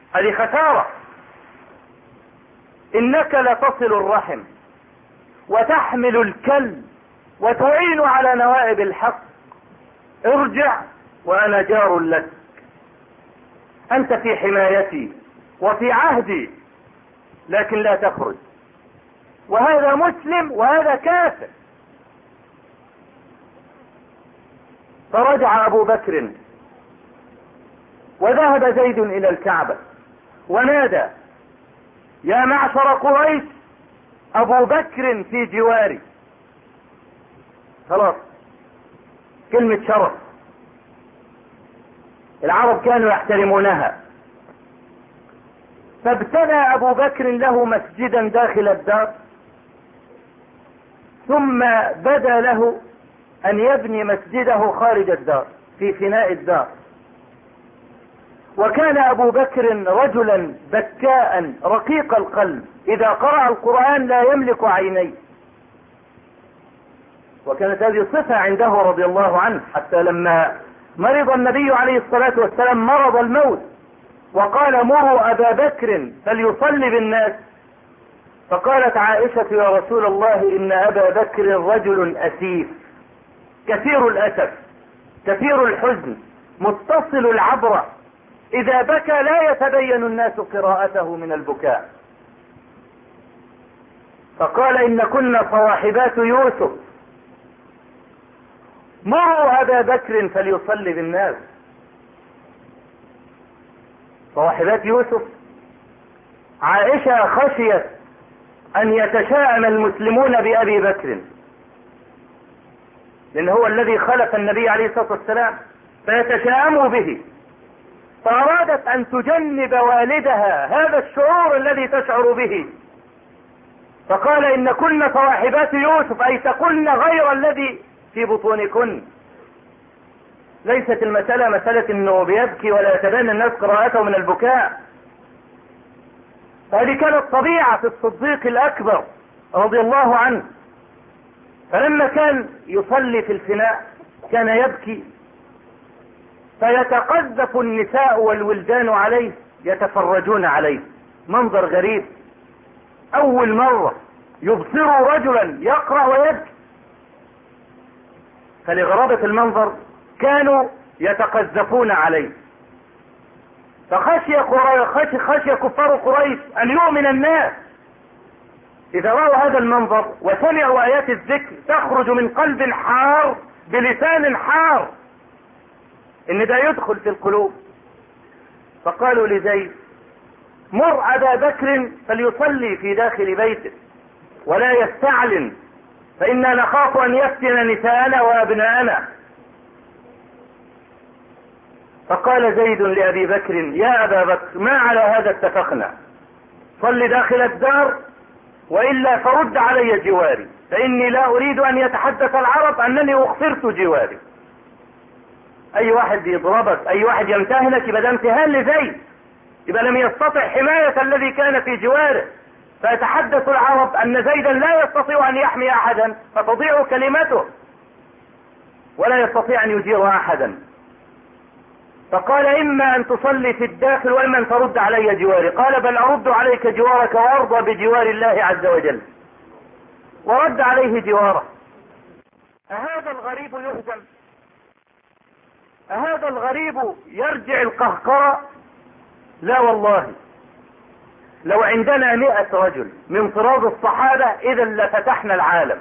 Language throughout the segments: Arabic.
هذه خسارة. إنك لتصل الرحم وتحمل الكل وتعين على نوائب الحق، ارجع وأنا جار لك، أنت في حمايتي وفي عهدي، لكن لا تخرج. وهذا مسلم وهذا كافر. فرجع أبو بكر وذهب زيد إلى الكعبة ونادى: يا معشر قريش، أبو بكر في جواري. خلاص، كلمة شرف، العرب كانوا يحترمونها. فابتنى أبو بكر له مسجدا داخل الدار، ثم بدا له أن يبني مسجده خارج الدار في فناء الدار. وكان أبو بكر رجلا بكاء رقيق القلب، إذا قرأ القرآن لا يملك عينيه، وكانت هذه صفة عنده رضي الله عنه، حتى لما مرض النبي عليه الصلاة والسلام مرض الموت وقال: مروا أبا بكر فليصلي بالناس، فقالت عائشة: يا رسول الله، إن أبا بكر رجل أسيف كثير الأسف كثير الحزن متصل العبرة، إذا بكى لا يتبين الناس قراءته من البكاء. فقال: إن كنا صواحبات يوسف، مروا أبا بكر فليصلي بالناس. صواحبات يوسف. عائشة خشيت أن يتشاءم المسلمون بأبي بكر، لأن هو الذي خلف النبي عليه الصلاة والسلام، فيتشاءموا به، فأرادت أن تجنب والدها هذا الشعور الذي تشعر به. فقال: إن كن صواحبات يوسف، أي تقولن غير الذي في بطونكن. ليست المسألة مسألة انه بيبكي ولا يتبين الناس قراءته من البكاء. هذه كانت طبيعة الصديق الأكبر رضي الله عنه. فلما كان يصلي في الفناء كان يبكي، فيتقذف النساء والولدان عليه يتفرجون عليه. منظر غريب، أول مرة يبصروا رجلا يقرأ ويبكي، فلغرابة المنظر كانوا يتقذفون عليه. فخشي كفار قريش أن يؤمن الناس إذا رأوا هذا المنظر وسمعوا آيات الذكر تخرج من قلب حار بلسان حار، إن ده يدخل في القلوب. فقالوا لزيد: مر أبا بكر فليصلي في داخل بيته ولا يستعلن، فإنا نخاف أن يفتن نساءنا وأبناءنا. فقال زيد لأبي بكر: يا أبا بكر، ما على هذا اتفقنا، صل داخل الدار وإلا فرد علي جواري، فإني لا أريد أن يتحدث العرب أنني أخسرت جواري. أي واحد يضربك، أي واحد يمتهنك، يبقى ده امتهان لزيد، يبقى لم يستطع حماية الذي كان في جواره، فيتحدث العرب أن زيدا لا يستطيع أن يحمي أحدا، فتضيع كلمته ولا يستطيع أن يجير أحدا. فقال: إما أن تصلي في الداخل وإما أن ترد علي جواري. قال: بل أرد عليك جوارك وأرضى بجوار الله عز وجل. ورد عليه جواره. أهذا الغريب يهزم؟ أهذا الغريب يرجع القهقرة؟ لا والله، لو عندنا 100 رجل من طراز الصحابة إذا لفتحنا العالم.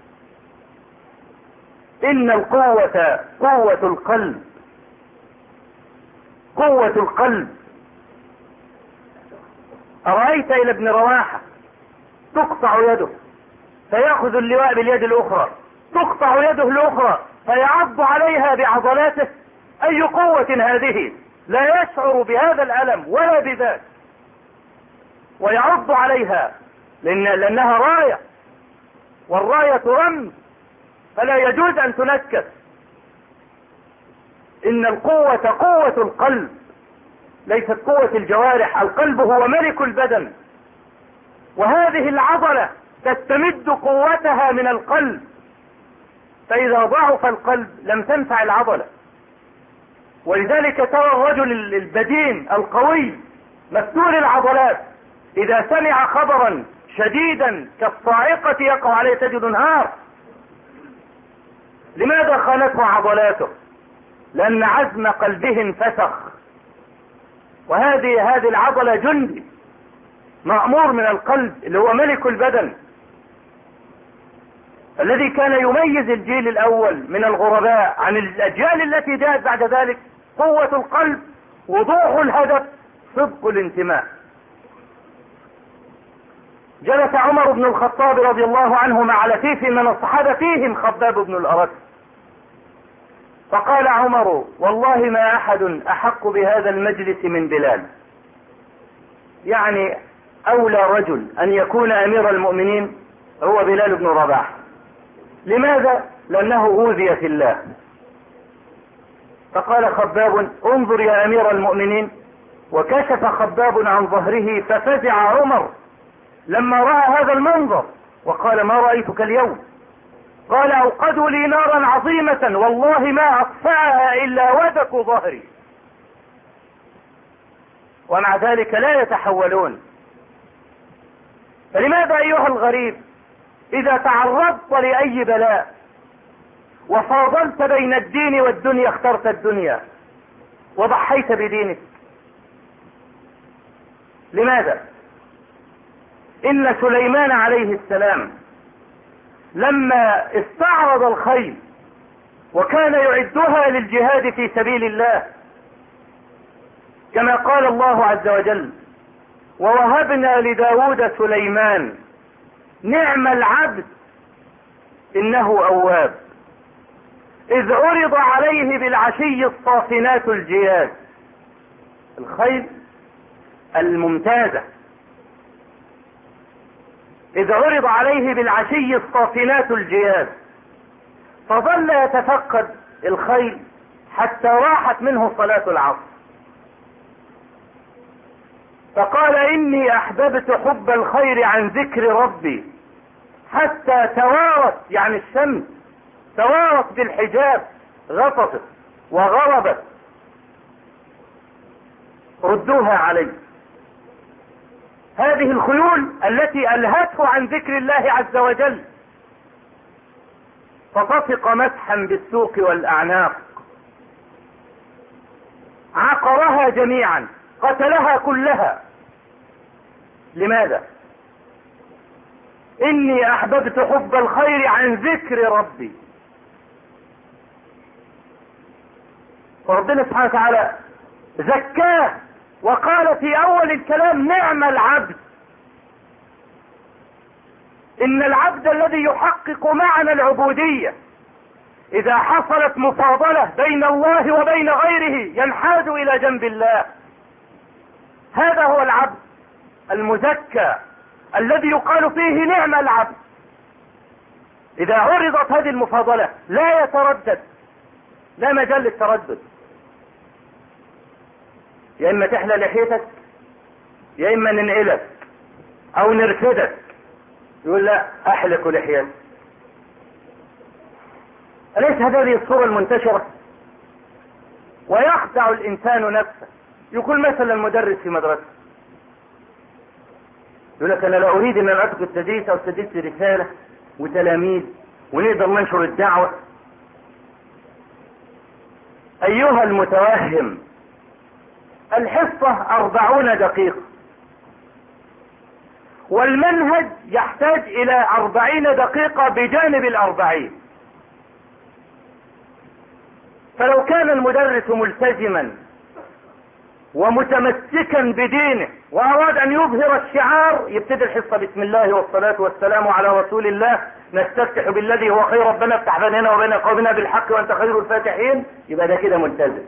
إن القوة قوة القلب، قوة القلب. أرأيت إلى ابن رواحة تقطع يده فيأخذ اللواء باليد الأخرى، تقطع يده الأخرى فيعض عليها بعضلاته. أي قوة هذه؟ لا يشعر بهذا الألم ولا بذاك، ويعض عليها لأنها راية، والراية رمز فلا يجوز أن تنكس. إن القوة قوة القلب، ليست قوة الجوارح. القلب هو ملك البدن، وهذه العضلة تستمد قوتها من القلب، فإذا ضعف القلب لم تنفع العضلة. ولذلك ترى الرجل البدين القوي مفتول العضلات، إذا سمع خبرا شديدا كالصاعقة يقع عليه تجد انهار. لماذا خانته عضلاته؟ لأن عزم قلبه انفسخ. وهذه العضلة جندي مأمور من القلب اللي هو ملك البدن، الذي كان يميز الجيل الأول من الغرباء عن الأجيال التي جاءت بعد ذلك. قوة القلب، وضوح الهدف، صدق الانتماء. جلس عمر بن الخطاب رضي الله عنه مع لفيف من الصحابة فيهم خباب بن الأرت، فقال عمر: والله ما أحد أحق بهذا المجلس من بلال. يعني أولى رجل أن يكون أمير المؤمنين هو بلال بن رباح. لماذا؟ لأنه أوذي في الله. فقال خباب: انظر يا أمير المؤمنين. وكشف خباب عن ظهره ففزع عمر لما رأى هذا المنظر، وقال: ما رأيتك اليوم؟ قال: أوقدوا لي نارا عظيمة والله ما أطفأها إلا ودك ظهري. ومع ذلك لا يتحولون. فلماذا أيها الغريب إذا تعرضت لأي بلاء وفاضلت بين الدين والدنيا اخترت الدنيا وضحيت بدينك؟ لماذا؟ إن سليمان عليه السلام لما استعرض الخيل وكان يعدها للجهاد في سبيل الله، كما قال الله عز وجل: ووهبنا لداود سليمان نعم العبد إنه أواب إذ عرض عليه بالعشي الصافنات الجياد. الخيل الممتازة، إذ عرض عليه بالعشي الصافنات الجياد، فظل يتفقد الخيل حتى راحت منه صلاة العصر، فقال: إني أحببت حب الخير عن ذكر ربي حتى توارت، يعني الشمس توارت بالحجاب، غطست وغربت. ردوها علي. هذه الخيول التي ألهته عن ذكر الله عز وجل، فطفق مسحا بالسوق والأعناق، عقرها جميعا، قتلها كلها. لماذا؟ إني أحببت حب الخير عن ذكر ربي. فربنا سبحانه وتعالى زكاه وقال في أول الكلام: نعم العبد. إن العبد الذي يحقق معنى العبودية إذا حصلت مفاضلة بين الله وبين غيره ينحاز إلى جنب الله. هذا هو العبد المزكى الذي يقال فيه نعم العبد. إذا عرضت هذه المفاضلة لا يتردد، لا مجال للتردد. يا إما تحلى لحيتك، يا إما ننقلك أو نرفدك. يقول: لا، أحلق لحيتك. أليس هذه الصورة المنتشرة؟ ويخدع الإنسان نفسه. يقول مثلا المدرس في مدرسة، يقول لك: أنا لا أريد أن أترك التدريس أو تدريس رسالة وتلاميذ ونقدر ننشر الدعوة. أيها المتوهم، الحصة 40 دقيقة، والمنهج يحتاج إلى 40 دقيقة بجانب 40. فلو كان المدرس ملتزما ومتمسكا بدينه وأراد أن يظهر الشعار، يبتدي الحصة: بسم الله والصلاة والسلام على رسول الله، نستفتح بالذي هو خير، ربنا افتح بيننا وبين قومنا بالحق وأنت خير الفاتحين. يبقى ده كده ملتزم.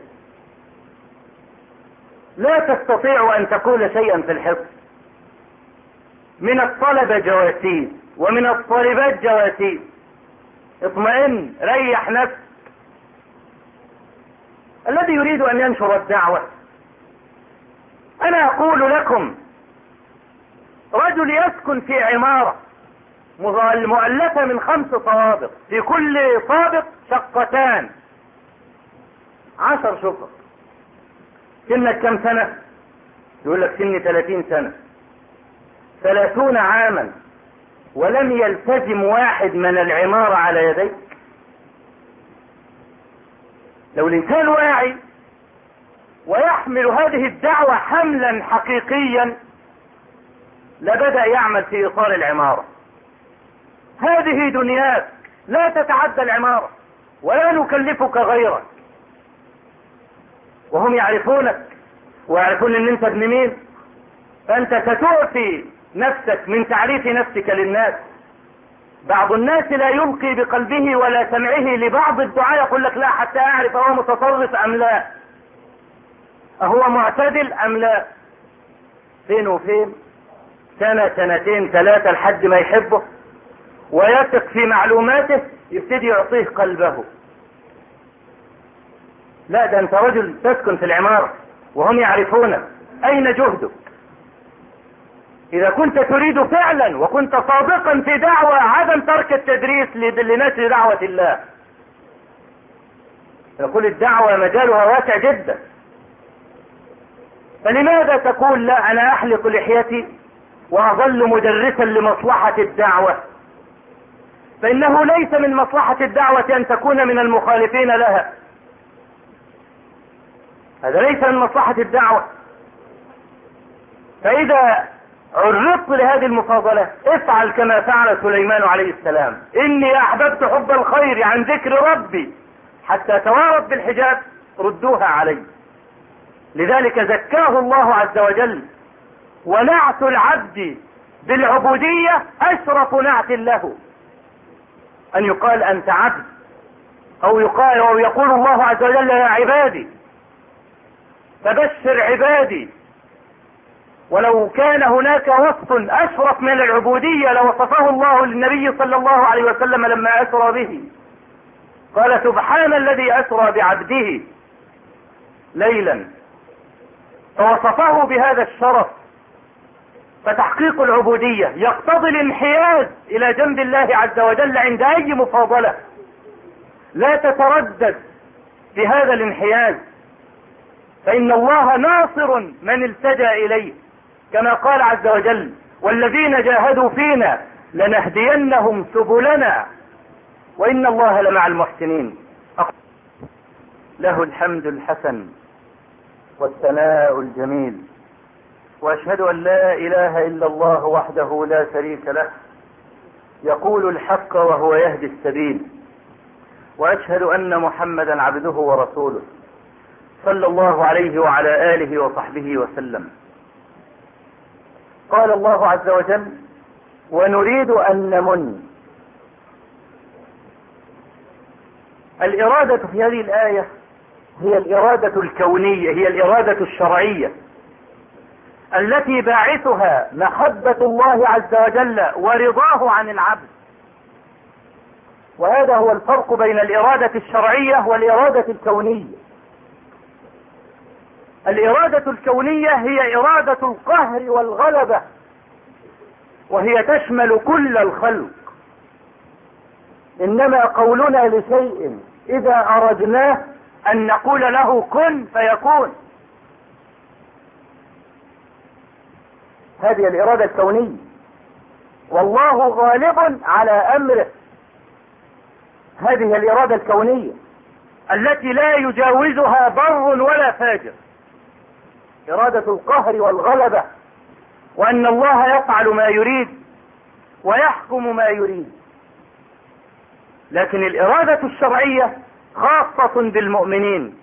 لا تستطيع أن تقول شيئا في الحصة. من الطلبة جواسيس ومن الطالبات جواسيس. اطمئن، ريح نفسك. الذي يريد أن ينشر الدعوة، أنا أقول لكم: رجل يسكن في عمارة مؤلفة من 5 طوابق، في كل طابق شقتان، 10 شقق. سنك كم سنة؟ يقول لك سني 30 سنة 30 عاما ولم يلتزم واحد من العمارة على يديك. لو الإنسان واعي ويحمل هذه الدعوة حملا حقيقيا لبدأ يعمل في إطار العمارة. هذه دنياك لا تتعدى العمارة ولا نكلفك غيرك، وهم يعرفونك ويعرفون ان انت ابن مين، فانت ستعطي نفسك من تعريف نفسك للناس. بعض الناس لا يلقي بقلبه ولا سمعه لبعض الدعاء يقول لك لا حتى اعرف هو متطرف ام لا، اهو معتدل ام لا. فين وفين، سنة 2 3 لحد ما يحبه ويثق في معلوماته يبتدي يعطيه قلبه. لا، ده انت رجل تسكن في العمارة وهم يعرفونك. اين جهدك؟ اذا كنت تريد فعلا وكنت صادقا في دعوة عدم ترك التدريس لنشر دعوة الله، يقول الدعوة مجالها واسع جدا، فلماذا تقول لا انا احلق لحيتي واظل مدرسا لمصلحة الدعوة؟ فانه ليس من مصلحة الدعوة ان تكون من المخالفين لها، هذا ليس من مصلحة الدعوة. فاذا عرضت لهذه المفاضلة افعل كما فعل سليمان عليه السلام، اني احببت حب الخير عن ذكر ربي حتى توارت بالحجاب ردوها علي. لذلك زكاه الله عز وجل، ونعت العبد بالعبودية اشرف نعت له، ان يقال انت عبد، او يقول الله عز وجل يا عبادي فبشر عبادي. ولو كان هناك وصف اشرف من العبودية لوصفه الله للنبي صلى الله عليه وسلم لما اسرى به، قال سبحان الذي اسرى بعبده ليلا، فوصفه بهذا الشرف. فتحقيق العبودية يقتضي الانحياز الى جنب الله عز وجل عند اي مفاضلة، لا تتردد في هذا الانحياز، فان الله ناصر من التجأ اليه، كما قال عز وجل والذين جاهدوا فينا لنهدينهم سبلنا وان الله لمع المحسنين. له الحمد الحسن والثناء الجميل، واشهد ان لا اله الا الله وحده لا شريك له يقول الحق وهو يهدي السبيل، واشهد ان محمدا عبده ورسوله صلى الله عليه وعلى اله وصحبه وسلم. قال الله عز وجل ونريد ان نمن. الإرادة في هذه الآية هي الإرادة الكونية، هي الإرادة الشرعية التي باعثها محبة الله عز وجل ورضاه عن العبد. وهذا هو الفرق بين الإرادة الشرعية والإرادة الكونية. الإرادة الكونية هي إرادة القهر والغلبة، وهي تشمل كل الخلق. إنما قولنا لشيء إذا أردناه أن نقول له كن فيكون. هذه الإرادة الكونية، والله غالب على أمره. هذه الإرادة الكونية التي لا يجاوزها بر ولا فاجر، إرادة القهر والغلبة، وأن الله يفعل ما يريد ويحكم ما يريد. لكن الإرادة الشرعية خاصة بالمؤمنين.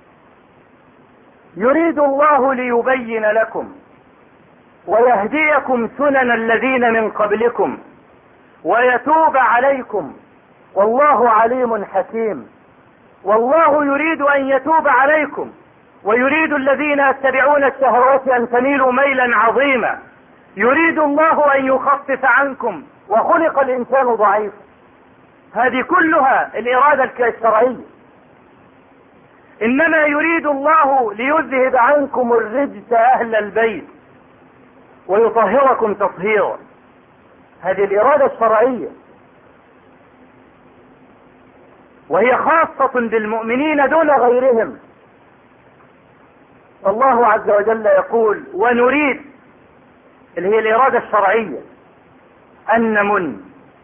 يريد الله ليبين لكم ويهديكم سنن الذين من قبلكم ويتوب عليكم والله عليم حكيم. والله يريد أن يتوب عليكم ويريد الذين يتبعون الشهوات أن تميلوا ميلا عظيما. يريد الله أن يخفف عنكم وخلق الإنسان ضعيفا. هذه كلها الإرادة الشرعية. إنما يريد الله ليذهب عنكم الرجس أهل البيت ويطهركم تطهيرا. هذه الإرادة الشرعية، وهي خاصة بالمؤمنين دون غيرهم. الله عز وجل يقول ونريد، اللي هي الإرادة الشرعية، أن نمن.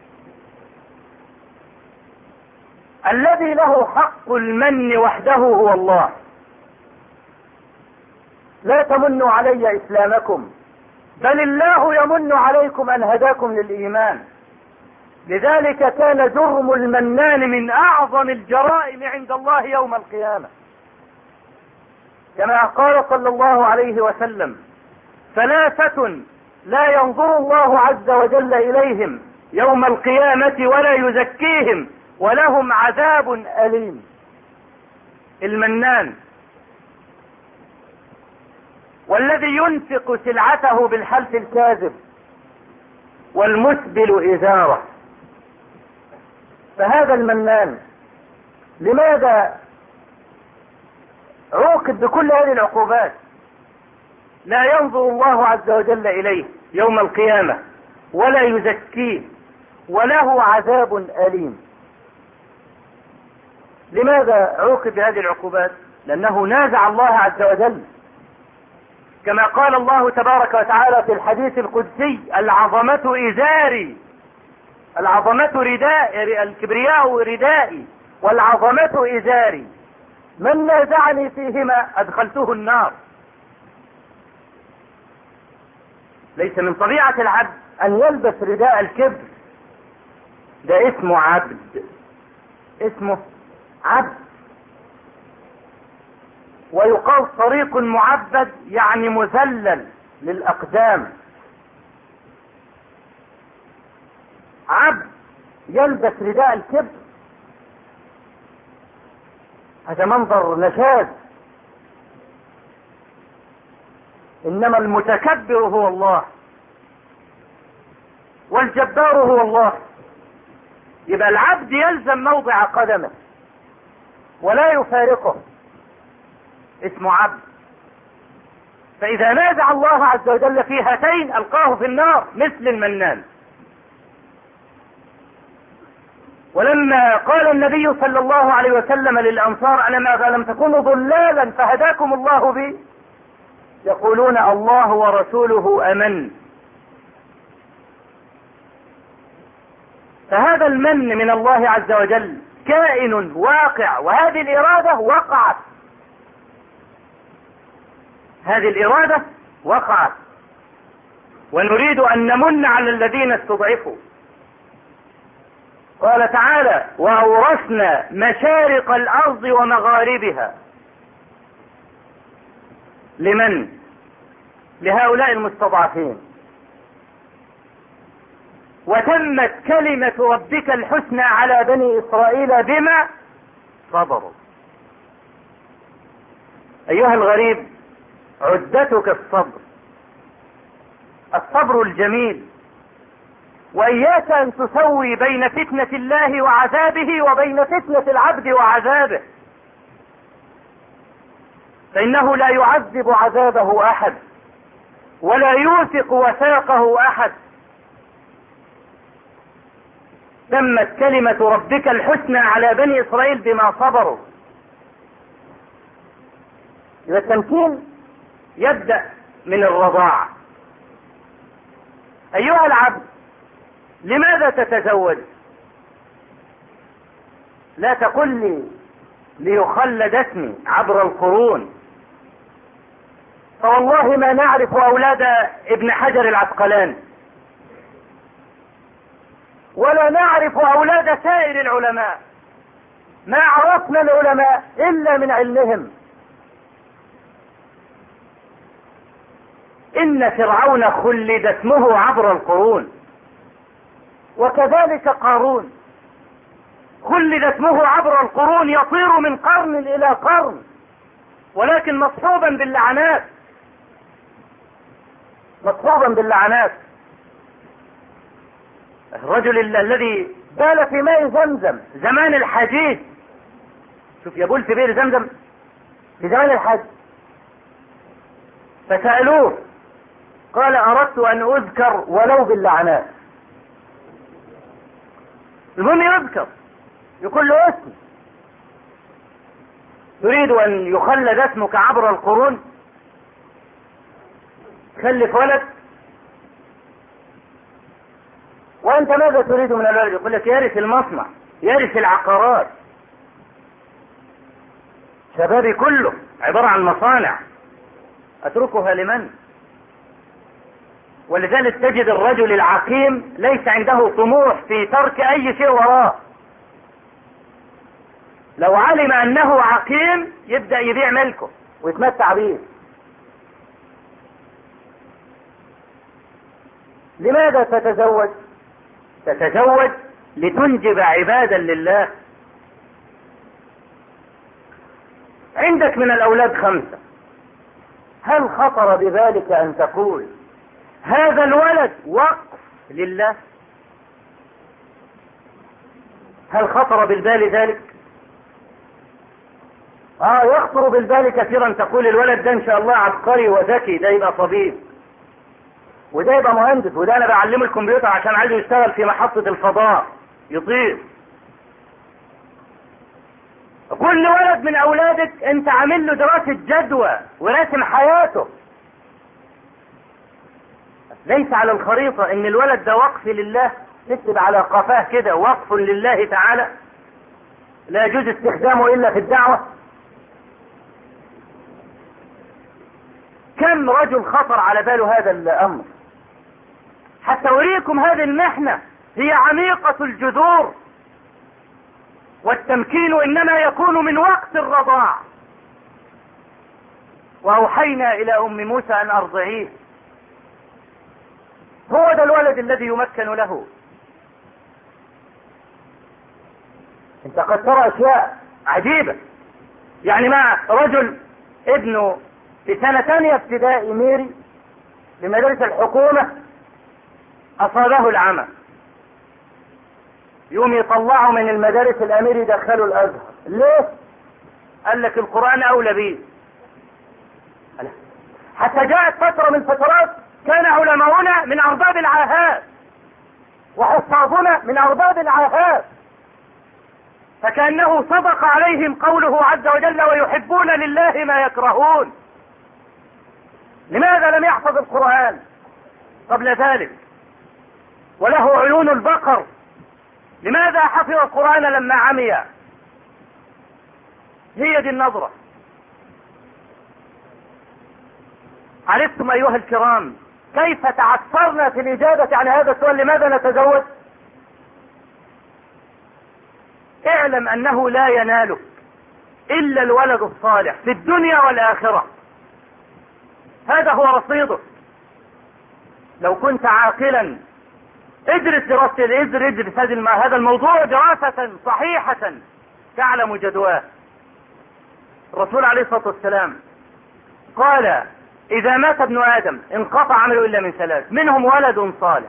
الذي له حق المن وحده هو الله. لا تمنوا علي إسلامكم بل الله يمن عليكم أن هداكم للإيمان. لذلك كان جرم المنان من أعظم الجرائم عند الله يوم القيامة، كما قال صلى الله عليه وسلم: ثلاثة لا ينظر الله عز وجل إليهم يوم القيامة ولا يزكيهم ولهم عذاب أليم. المنان، والذي ينفق سلعته بالحلف الكاذب، والمسبل إزاره. فهذا المنان لماذا عوقب بكل هذه العقوبات؟ لا ينظر الله عز وجل إليه يوم القيامة ولا يزكيه وله عذاب أليم. لماذا عوقب بهذه العقوبات؟ لأنه نازع الله عز وجل، كما قال الله تبارك وتعالى في الحديث القدسي: العظمة إزاري، العظمة رداء، الكبرياء ردائي والعظمة إزاري، من نازعني فيهما أدخلته النار. ليس من طبيعة العبد أن يلبس رداء الكبر، ده اسمه عبد، اسمه عبد. ويقال طريق معبد يعني مذلل للأقدام. عبد يلبس رداء الكبر، هذا منظر نشاز. إنما المتكبر هو الله والجبار هو الله. يبقى العبد يلزم موضع قدمه ولا يفارقه، اسمه عبد. فإذا نازع الله عز وجل في هاتين ألقاه في النار مثل المنان. ولما قال النبي صلى الله عليه وسلم للأنصار: ألم تكونوا ضلالا فهداكم الله بي، يقولون الله ورسوله أمن. فهذا المن من الله عز وجل كائن واقع، وهذه الإرادة وقعت، هذه الإرادة وقعت. ونريد أن نمن على الذين استضعفوا. قال تعالى: وأورثنا مشارق الأرض ومغاربها. لمن؟ لهؤلاء المستضعفين. وتمت كلمة ربك الحسنى على بني إسرائيل بما صبروا. أيها الغريب، عدتك الصبر، الصبر الجميل. وإياك أن تسوي بين فتنة الله وعذابه وبين فتنة العبد وعذابه، فإنه لا يعذب عذابه أحد ولا يوثق وثاقه أحد. تمت كلمة ربك الحسنى على بني إسرائيل بما صبروا. إذا التمكين يبدأ من الرضاعة. أيها العبد، لماذا تتزوج؟ لا تقل لي ليخلد اسمي عبر القرون، فوالله ما نعرف أولاد ابن حجر العسقلاني ولا نعرف أولاد سائر العلماء. ما عرفنا العلماء إلا من علمهم. إن فرعون خلد اسمه عبر القرون، وكذلك قارون خلد اسمه عبر القرون، يطير من قرن إلى قرن، ولكن مصحوبا باللعنات، مصحوبا باللعنات. الرجل الذي بال في ماء زمزم زمان الحجيج، شوف يبول في بئر زمزم في زمان الحج، فسألوه قال: أردت أن أذكر ولو باللعنات. المهم يذكر، يقول له اسم. تريد أن يخلد اسمك عبر القرون؟ خلف ولد وانت ماذا تريد من الولد؟ يقول لك يرث المصنع، يرث العقارات. شبابي كله عبارة عن مصانع، اتركها لمن؟ ولذلك تجد الرجل العقيم ليس عنده طموح في ترك اي شيء وراه. لو علم انه عقيم يبدأ يبيع ملكه ويتمتع به. لماذا تتزوج؟ تتزوج لتنجب عبادا لله. عندك من الاولاد 5، هل خطر ببالك ان تقول هذا الولد وقف لله؟ هل خطر بالبال ذلك؟ يخطر بالبال كثيرا، تقول الولد ده ان شاء الله عبقري وذكي، ده يبقى طبيب، وده يبقى مهندس، وده انا بعلمه الكمبيوتر عشان عايزه يشتغل في محطة الفضاء يطير. كل ولد من اولادك انت عامل له دراسة جدوى وراسم حياته، ليس على الخريطة ان الولد ده وقف لله، تكتب على قفاه كده وقف لله تعالى لا يجوز استخدامه الا في الدعوة. كم رجل خطر على باله هذا الامر؟ حتى اريكم هذه المحنة هي عميقة الجذور، والتمكين انما يكون من وقت الرضاع. واوحينا الى ام موسى ان ارضعيه. هو ده الولد الذي يمكن له. انت قد ترى اشياء عجيبة، يعني مع رجل ابنه في سنة 2 ابتدائي ميري لمدارس الحكومة اصابه العمى، يوم يطلعوا من المدارس الاميري يدخلوا الازهر. ليه؟ قال لك القرآن اولى بيه. حتى جاءت فترة من فترات كان علماؤنا من ارباب العاهات وحفاظنا من ارباب العاهات، فكأنه صدق عليهم قوله عز وجل ويحبون لله ما يكرهون. لماذا لم يحفظ القرآن قبل ذلك وله عيون البقر؟ لماذا حفظ القرآن لما عمي؟ هي دي النظرة. عرفتم ايها الكرام كيف تعثرنا في الاجابة عن هذا السؤال لماذا نتزوج؟ اعلم انه لا ينالك الا الولد الصالح في الدنيا والاخرة، هذا هو رصيدك. لو كنت عاقلا ادرس هذا الموضوع دراسة صحيحة تعلم جدواه. الرسول عليه الصلاة والسلام قال اذا مات ابن ادم انقطع عمله الا من 3، منهم ولد صالح.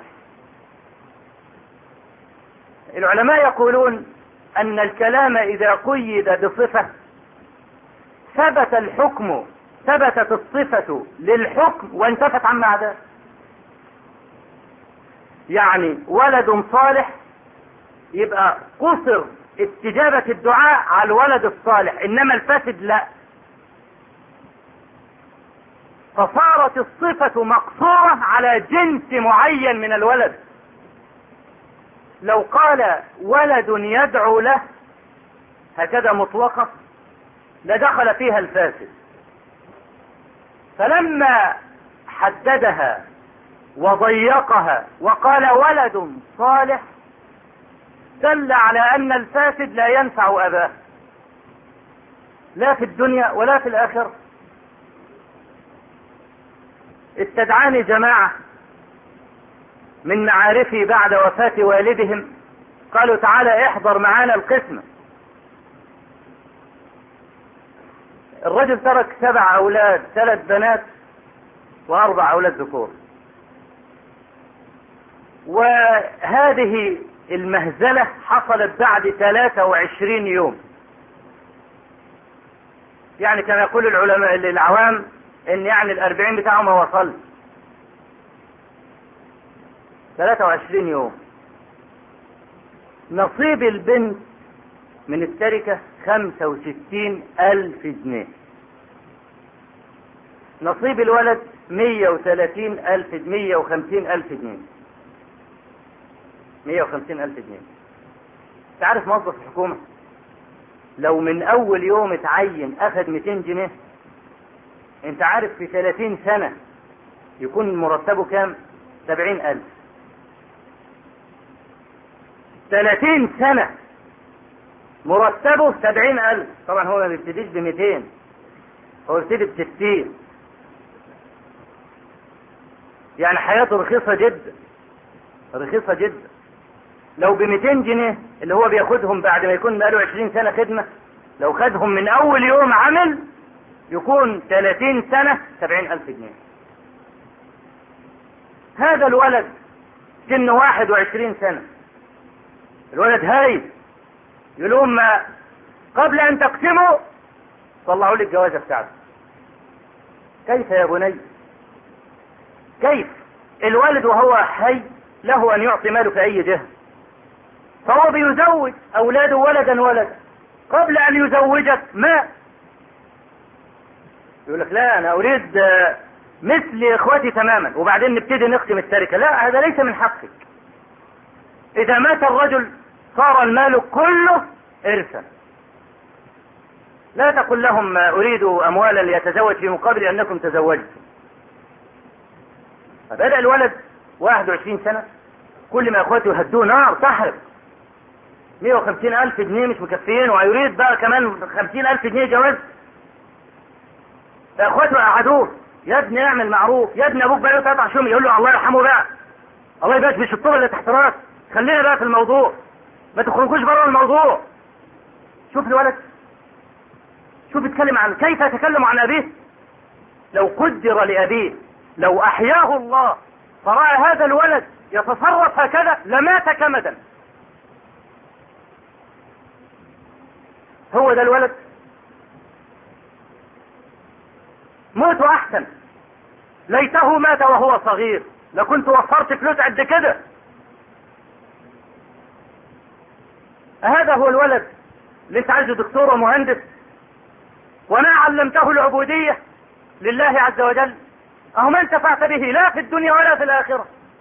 العلماء يقولون ان الكلام اذا قيد بصفة ثبتت الصفة للحكم وانتفت عما عداه. يعني ولد صالح يبقى قصر استجابة الدعاء على الولد الصالح، انما الفاسد لا. فصارت الصفة مقصورة على جنس معين من الولد. لو قال ولد يدعو له هكذا مطلقة لدخل فيها الفاسد، فلما حددها وضيقها وقال ولد صالح دل على ان الفاسد لا ينفع اباه لا في الدنيا ولا في الاخرة. استدعاني جماعة من معارفي بعد وفاة والدهم، قالوا تعالى احضر معانا القسمة. الرجل ترك 7 اولاد، 3 بنات و4 اولاد ذكور. وهذه المهزلة حصلت بعد 23 يوم. يعني كما يقول العلماء العوام ان يعني 40 بتاعه ما وصل. 23 يوم. نصيب البنت من التركة 65,000 جنيه. نصيب الولد 130,000 150,000 جنيه. 150,000 جنيه. تعرف موظف الحكومة لو من أول يوم اتعين أخذ 200 جنيه، أنت عارف في 30 سنة يكون مرتبه كام؟ 70,000. 30 سنة مرتبه 70,000. طبعا هو ما بيبتديش ب200، هو بيبتدي ب60. يعني حياته رخيصة جدا، رخيصة جدا. لو ب200 جنيه اللي هو بياخدهم بعد ما يكون بقاله 20 سنة خدمة، لو خدهم من أول يوم عمل يكون 30 سنة 70,000 جنيه. هذا الولد سنه 21 سنة، الولد هايل، يقول لهم قبل أن تقسموا طلعوا لي الجوازة بتاعته. كيف يا بني؟ كيف؟ الولد وهو حي له أن يعطي ماله في أي جهة، فهو بيزوج أولاده ولدا، قبل أن يزوجك مات. يقول لك لا أنا أريد مثل إخوتي تماما، وبعدين نبتدي نقسم التركة. لا، هذا ليس من حقك. إذا مات الرجل صار المال كله إرثا. لا تقل لهم أريد أموالا ليتزوج في مقابل أنكم تزوجتم. بدأ الولد 21 سنة، كل ما أخواته يهدوه نار تحرق. 150,000 جنيه مش مكفيين، ويريد بقى كمان 50,000 جنيه جواز. فأخواته قعدوه، يا ابني اعمل معروف، يا ابني أبوك بقى يقطع شوم، يقول له الله يرحمه بقى، الله يبارك في الشطوبة اللي تحت راسك، خلينا بقى في الموضوع، ما تخرجوش بره الموضوع. شوف الولد، شوف يتكلم عن كيف يتكلم عن أبيه. لو قدر لأبيه، لو أحياه الله فرأى هذا الولد يتصرف هكذا لمات كمدا. هو ده الولد؟ موت أحسن. ليته مات وهو صغير، لكنت وفرت فلوس قد كده. هذا هو الولد اللي انت عايزه دكتور ومهندس وما علمته العبودية لله عز وجل؟ أهو ما انتفعت به لا في الدنيا ولا في الآخرة.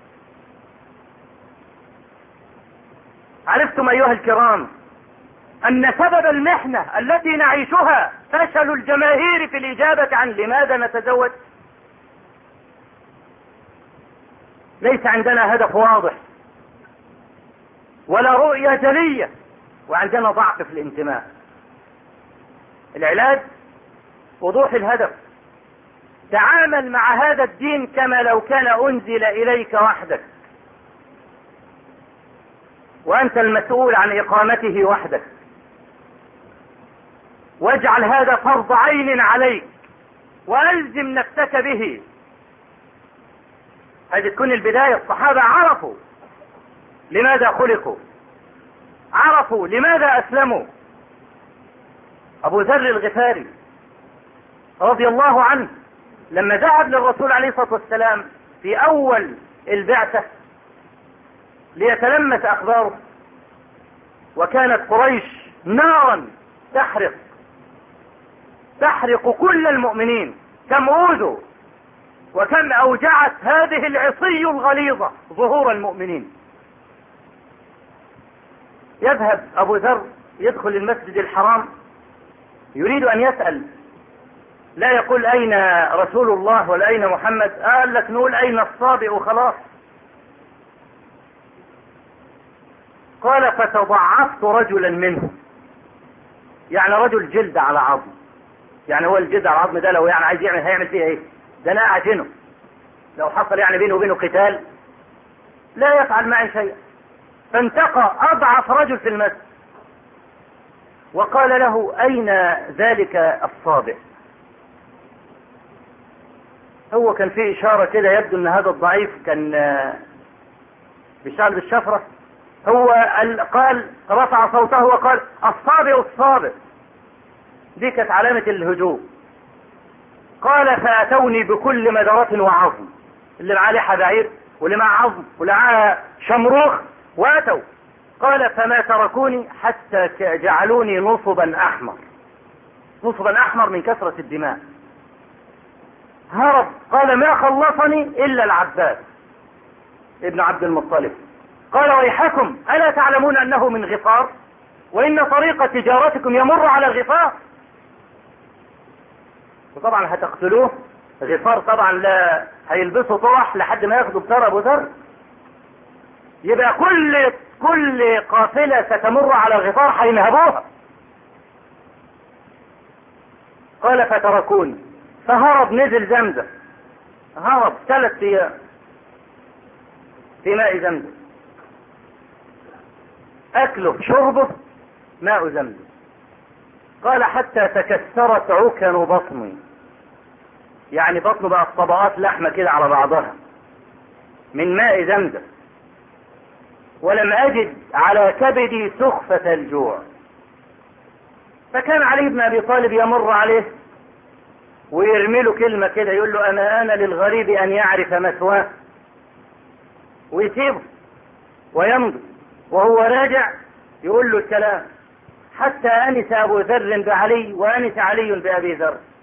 عرفتم أيها الكرام أن سبب المحنة التي نعيشها فشل الجماهير في الإجابة عن لماذا نتزوج؟ ليس عندنا هدف واضح ولا رؤية جلية، وعندنا ضعف في الانتماء. العلاج وضوح الهدف. تعامل مع هذا الدين كما لو كان أنزل إليك وحدك، وأنت المسؤول عن إقامته وحدك، واجعل هذا فرض عين عليك وألزم نفسك به. هذه تكون البداية. الصحابة عرفوا لماذا خلقوا، عرفوا لماذا أسلموا. أبو ذر الغفاري رضي الله عنه لما ذهب للرسول عليه الصلاة والسلام في أول البعثة ليتلمس أخباره، وكانت قريش نارا تحرق كل المؤمنين، كم أوذوا وكم أوجعت هذه العصي الغليظة ظهور المؤمنين. يذهب أبو ذر يدخل المسجد الحرام يريد أن يسأل، لا يقول أين رسول الله ولا أين محمد، قال لك نقول أين الصابئ وخلاص. قال فتضعفت رجلا منه، يعني رجل جلد على عظم، يعني هو الجلد على العظم ده لو يعني عايز يعمل هيعمل فيه ايه؟ ده انا اعجنه، لو حصل يعني بينه وبينه قتال لا يفعل معي شيء. فانتقى اضعف رجل في المسجد وقال له أين ذلك الصابئ؟ هو كان فيه إشارة كده يبدو أن هذا الضعيف كان بيشتغل بالشفرة. هو قال رفع صوته وقال الصابئ الصابئ، دي كانت علامة الهجوم. قال فأتوني بكل مدرة وعظم، اللي معاه لحى بعير واللي معاه عظم واللي معاه شمروخ واتوا. قال فما تركوني حتى جعلوني نصبا أحمر، نصبا أحمر من كثرة الدماء. هرب، قال ما خلصني إلا العباس ابن عبد المطلب. قال ويحكم ألا تعلمون أنه من غفار وإن طريق تجارتكم يمر على غفار؟ وطبعا هتقتلوه. غفار طبعا لا هيلبسوا طرح لحد ما ياخدوا بتر ابو ذر. يبقى كل قافلة ستمر على غفار هينهبوها. قال فتركوني، فهرب نزل زمزم، هرب 3 أيام في ماء زمزم، أكله شربه ماء زمزم. قال حتى تكسرت عكن بطني، يعني بطنه بقى طبقات لحمة كده على بعضها من ماء زمزم، ولم أجد على كبدي سخفة الجوع. فكان علي بن أبي طالب يمر عليه ويرمي له كلمة كده يقول له أما أنا للغريب أن يعرف مثواه، ويسيبه ويمضي وهو راجع يقول له الكلام، حتى أنس أبو ذر بعلي وأنس علي بأبي ذر.